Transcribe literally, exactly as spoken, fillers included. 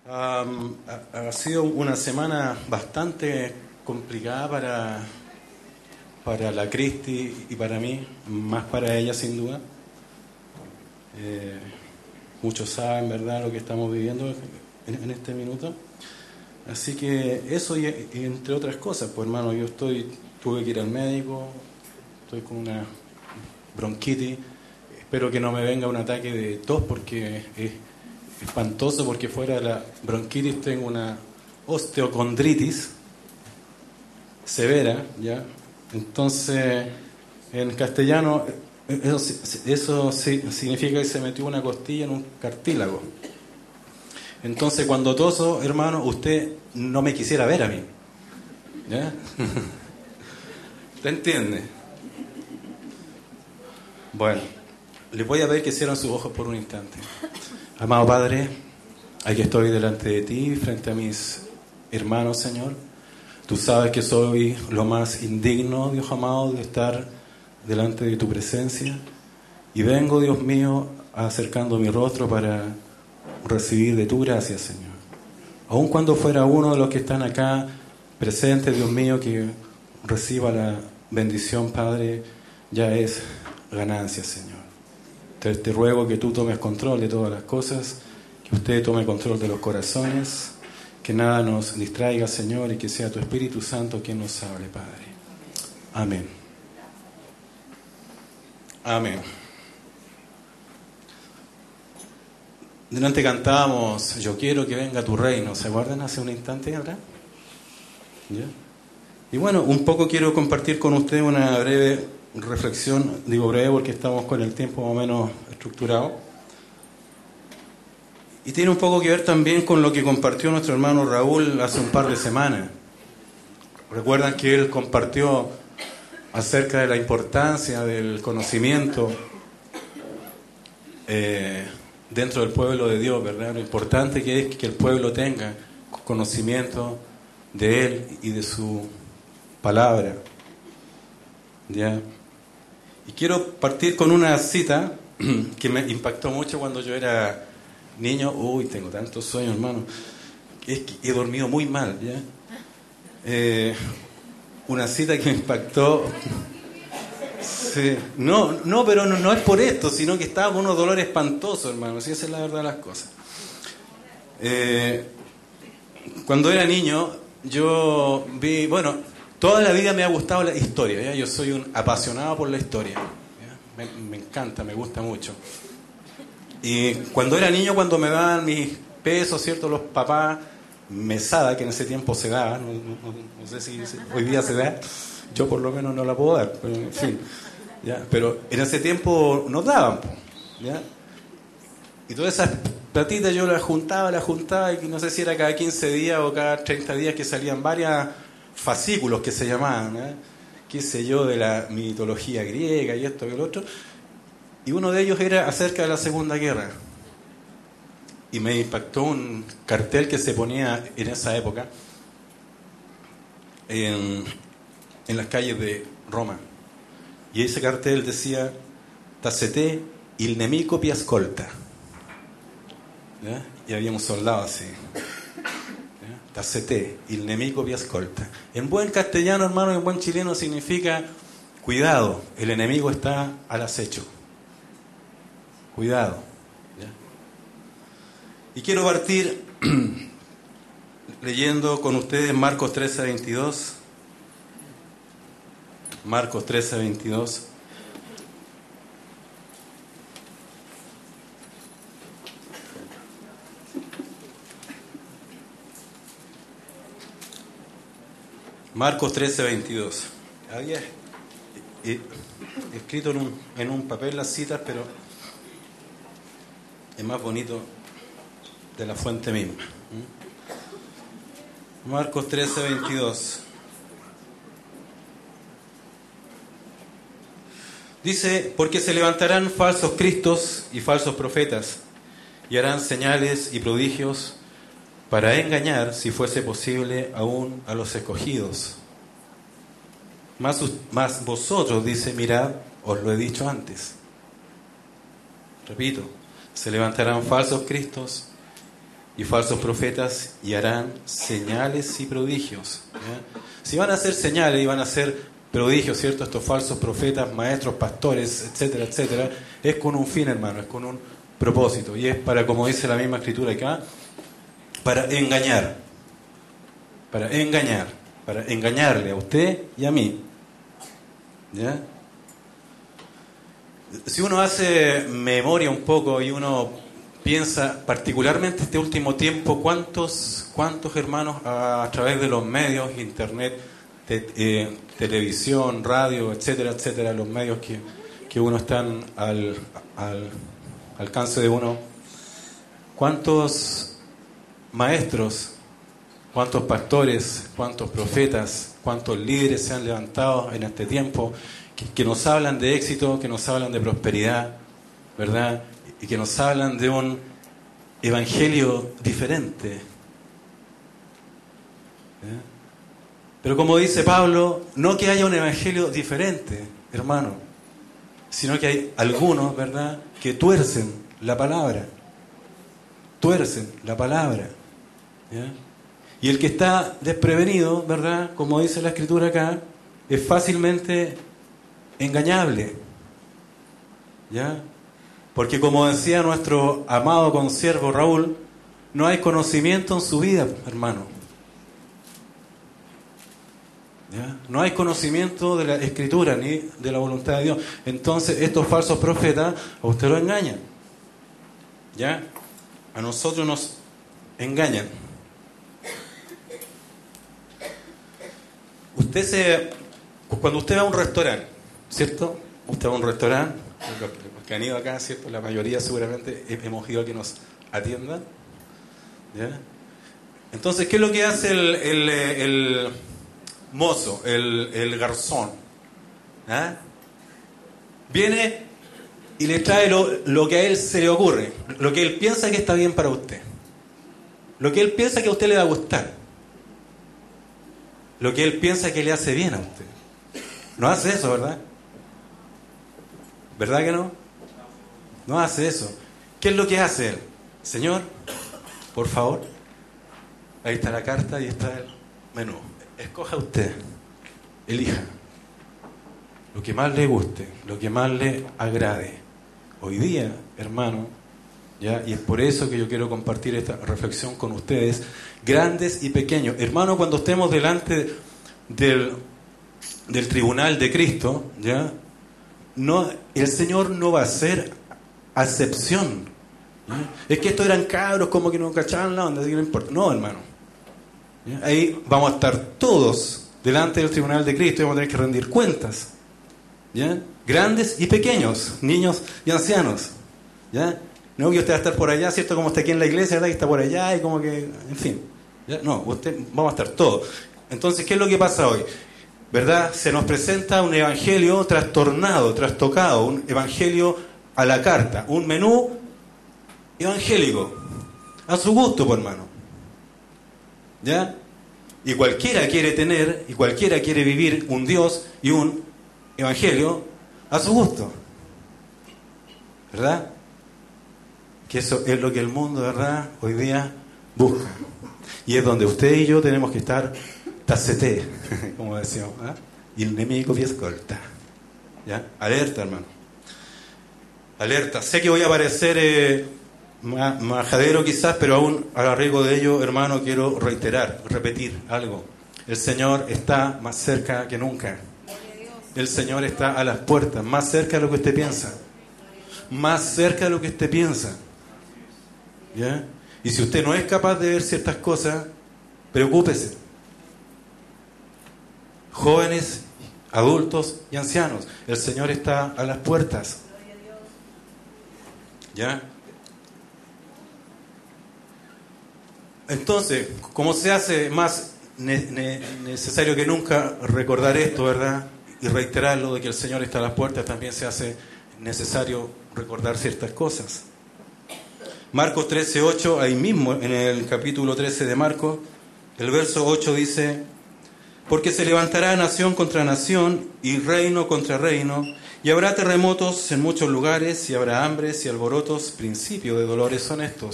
Um, ha, ha sido una semana bastante complicada para, para la Cristi y para mí, más para ella sin duda. Eh, muchos saben, ¿verdad?, lo que estamos viviendo en, en este minuto. Así que eso y, y entre otras cosas, pues hermano, yo estoy, tuve que ir al médico, estoy con una bronquitis, espero que no me venga un ataque de tos porque es espantoso, porque fuera de la bronquitis tengo una osteocondritis severa, ¿ya? Entonces, en castellano, eso, eso significa que se metió una costilla en un cartílago. Entonces, cuando toso, hermano, usted no me quisiera ver a mí, ¿ya? ¿Te entiende? Bueno, les voy a pedir que cierren sus ojos por un instante. Amado Padre, aquí estoy delante de ti, frente a mis hermanos, Señor. Tú sabes que soy lo más indigno, Dios amado, de estar delante de tu presencia. Y vengo, Dios mío, acercando mi rostro para recibir de tu gracia, Señor. Aun cuando fuera uno de los que están acá presentes, Dios mío, que reciba la bendición, Padre, ya es ganancia, Señor. Te, te ruego que tú tomes control de todas las cosas, que usted tome control de los corazones, que nada nos distraiga, Señor, y que sea tu Espíritu Santo quien nos hable, Padre. Amén. Amén. Delante cantábamos, yo quiero que venga tu reino. ¿Se acuerdan hace un instante atrás? ¿Ya? Y bueno, un poco quiero compartir con usted una breve reflexión. Digo breve porque estamos con el tiempo más o menos estructurado. Y tiene un poco que ver también con lo que compartió nuestro hermano Raúl hace un par de semanas. Recuerdan que él compartió acerca de la importancia del conocimiento eh, dentro del pueblo de Dios, ¿verdad? Lo importante que es que el pueblo tenga conocimiento de Él y de su palabra. ¿Ya? Y quiero partir con una cita que me impactó mucho cuando yo era niño. Uy, tengo tantos sueños, hermano. Es que he dormido muy mal, ¿ya? Eh, una cita que me impactó. Sí. No, no, pero no, no es por esto, sino que estaba con unos dolores espantosos, hermano. Sí, esa es la verdad de las cosas. Eh, cuando era niño, yo vi, bueno, toda la vida me ha gustado la historia, ¿ya? Yo soy un apasionado por la historia, me, me encanta, me gusta mucho. Y cuando era niño, cuando me daban mis pesos, ¿cierto? Los papás, mesada, que en ese tiempo se daba, no, no, no sé si, si hoy día se da, yo por lo menos no la puedo dar, pero en fin. ¿Ya? Pero en ese tiempo nos daban, ¿ya? Y todas esas platitas yo las juntaba, las juntaba, y no sé si era cada quince días o cada treinta días que salían varios fascículos que se llamaban, ¿eh? Qué sé yo, de la mitología griega y esto y lo otro. Y uno de ellos era acerca de la Segunda Guerra. Y me impactó un cartel que se ponía en esa época en, en las calles de Roma. Y ese cartel decía: Tacete il nemico pi ascolta. ¿Ya? Y había un soldado así. ¿Ya? Tacete il nemico pi ascolta. En buen castellano, hermano, en buen chileno significa: cuidado, el enemigo está al acecho. Cuidado. ¿Ya? Y quiero partir leyendo con ustedes Marcos trece veintidós. Marcos trece veintidós. Marcos trece veintidós. Había escrito en un, en un papel las citas, pero es más bonito de la fuente misma. Marcos trece veintidós. Dice: porque se levantarán falsos cristos y falsos profetas, y harán señales y prodigios para engañar, si fuese posible, aún a los escogidos. Mas, mas vosotros, dice, mirad, os lo he dicho antes. Repito, se levantarán falsos cristos y falsos profetas, y harán señales y prodigios. ¿Ya? Si van a hacer señales y van a hacer prodigios, ¿cierto? Estos falsos profetas, maestros, pastores, etcétera, etcétera, es con un fin, hermano, es con un propósito. Y es para, como dice la misma escritura acá, para engañar. Para engañar. Para engañarle a usted y a mí. ¿Ya? Si uno hace memoria un poco y uno piensa, particularmente este último tiempo, cuántos, cuántos hermanos a, a través de los medios, internet, te, eh, televisión, radio, etcétera, etcétera, los medios que, que uno están al, al alcance de uno, cuántos maestros, cuántos pastores, cuántos profetas, cuántos líderes se han levantado en este tiempo, que, que nos hablan de éxito, que nos hablan de prosperidad, ¿verdad? Y que nos hablan de un evangelio diferente. ¿Eh? Pero como dice Pablo, no que haya un evangelio diferente, hermano, sino que hay algunos, ¿verdad?, que tuercen la palabra. Tuercen la palabra. ¿Ya? Y el que está desprevenido, ¿verdad?, como dice la escritura acá, es fácilmente engañable. ¿Ya? Porque como decía nuestro amado consiervo Raúl, no hay conocimiento en su vida, hermano. ¿Ya? No hay conocimiento de la escritura ni de la voluntad de Dios. Entonces estos falsos profetas a usted lo engañan. ¿Ya? A nosotros nos engañan. Usted se... Cuando usted va a un restaurante, ¿cierto? Usted va a un restaurante, los que han ido acá, ¿cierto? La mayoría seguramente hemos ido a que nos atiendan. ¿Ya? Entonces, ¿qué es lo que hace el, el, el mozo, el, el garzón? ¿Ah? Viene y le trae lo, lo que a él se le ocurre, lo que él piensa que está bien para usted, lo que él piensa que a usted le va a gustar, lo que él piensa que le hace bien a usted. No hace eso, ¿verdad? ¿Verdad que no? No hace eso. ¿Qué es lo que hace él? Señor, por favor, ahí está la carta y está el menú. Escoja usted, elija lo que más le guste, lo que más le agrade. Hoy día, hermano, ¿ya? Y es por eso que yo quiero compartir esta reflexión con ustedes, grandes y pequeños. Hermano, cuando estemos delante del, del tribunal de Cristo, ¿ya? No, el Señor no va a hacer acepción. ¿Ya? Es que estos eran cabros, como que no cachaban la onda, así que no importa. No, hermano. ¿Ya? Ahí vamos a estar todos delante del tribunal de Cristo y vamos a tener que rendir cuentas. ¿Ya? Grandes y pequeños, niños y ancianos. ¿Ya? No que usted va a estar por allá, ¿cierto? Como está aquí en la iglesia, ¿verdad? Que está por allá y como que, en fin. ¿Ya? No, usted, vamos a estar todos. Entonces, ¿qué es lo que pasa hoy? ¿Verdad? Se nos presenta un evangelio trastornado, trastocado, un evangelio a la carta, un menú evangélico, a su gusto, por hermano. ¿Ya? Y cualquiera quiere tener, y cualquiera quiere vivir un Dios y un evangelio a su gusto. ¿Verdad? Que eso es lo que el mundo, ¿verdad?, hoy día busca. Y es donde usted y yo tenemos que estar tacete, como decíamos, ¿eh? Y el enemigo vi escolta. ¿Ya? Alerta, hermano. Alerta. Sé que voy a parecer eh, majadero quizás, pero aún a riesgo de ello, hermano, quiero reiterar, repetir algo. El Señor está más cerca que nunca. El Señor está a las puertas, más cerca de lo que usted piensa. Más cerca de lo que usted piensa. ¿Ya? Y si usted no es capaz de ver ciertas cosas, preocúpese. Jóvenes, adultos y ancianos, el Señor está a las puertas. ¿Ya? Entonces, como se hace más ne- ne- necesario que nunca recordar esto, ¿verdad?, y reiterarlo de que el Señor está a las puertas, también se hace necesario recordar ciertas cosas. Marcos trece ocho, ahí mismo en el capítulo trece de Marcos, el verso ocho dice: porque se levantará nación contra nación y reino contra reino, y habrá terremotos en muchos lugares, y habrá hambres y alborotos, principio de dolores son estos.